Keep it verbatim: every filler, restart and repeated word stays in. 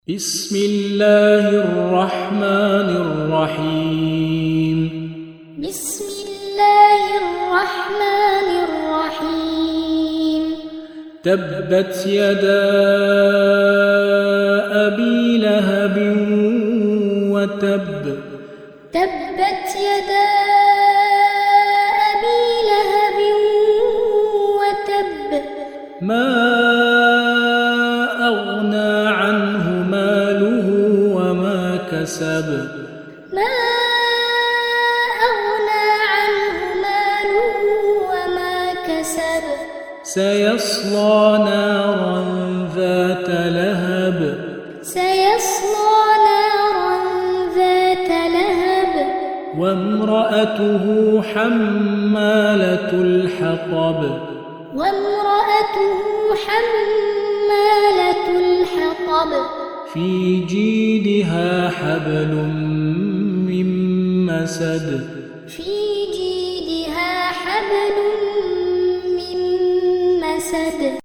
بسم الله الرحمن الرحيم بسم الله الرحمن الرحيم تبت يدا أبي لهب وتب تبت يدا أبي لهب وتب ما أغنى عنه ماله وما كسب ما أغنى عنه ماله وما كسب سيصلى نارا ذات لهب سيصلى نارا ذات لهب وامرأته حمالة الحطب وامرأته حمالة الحطب في جيدها حبل من مسد في جيدها حبل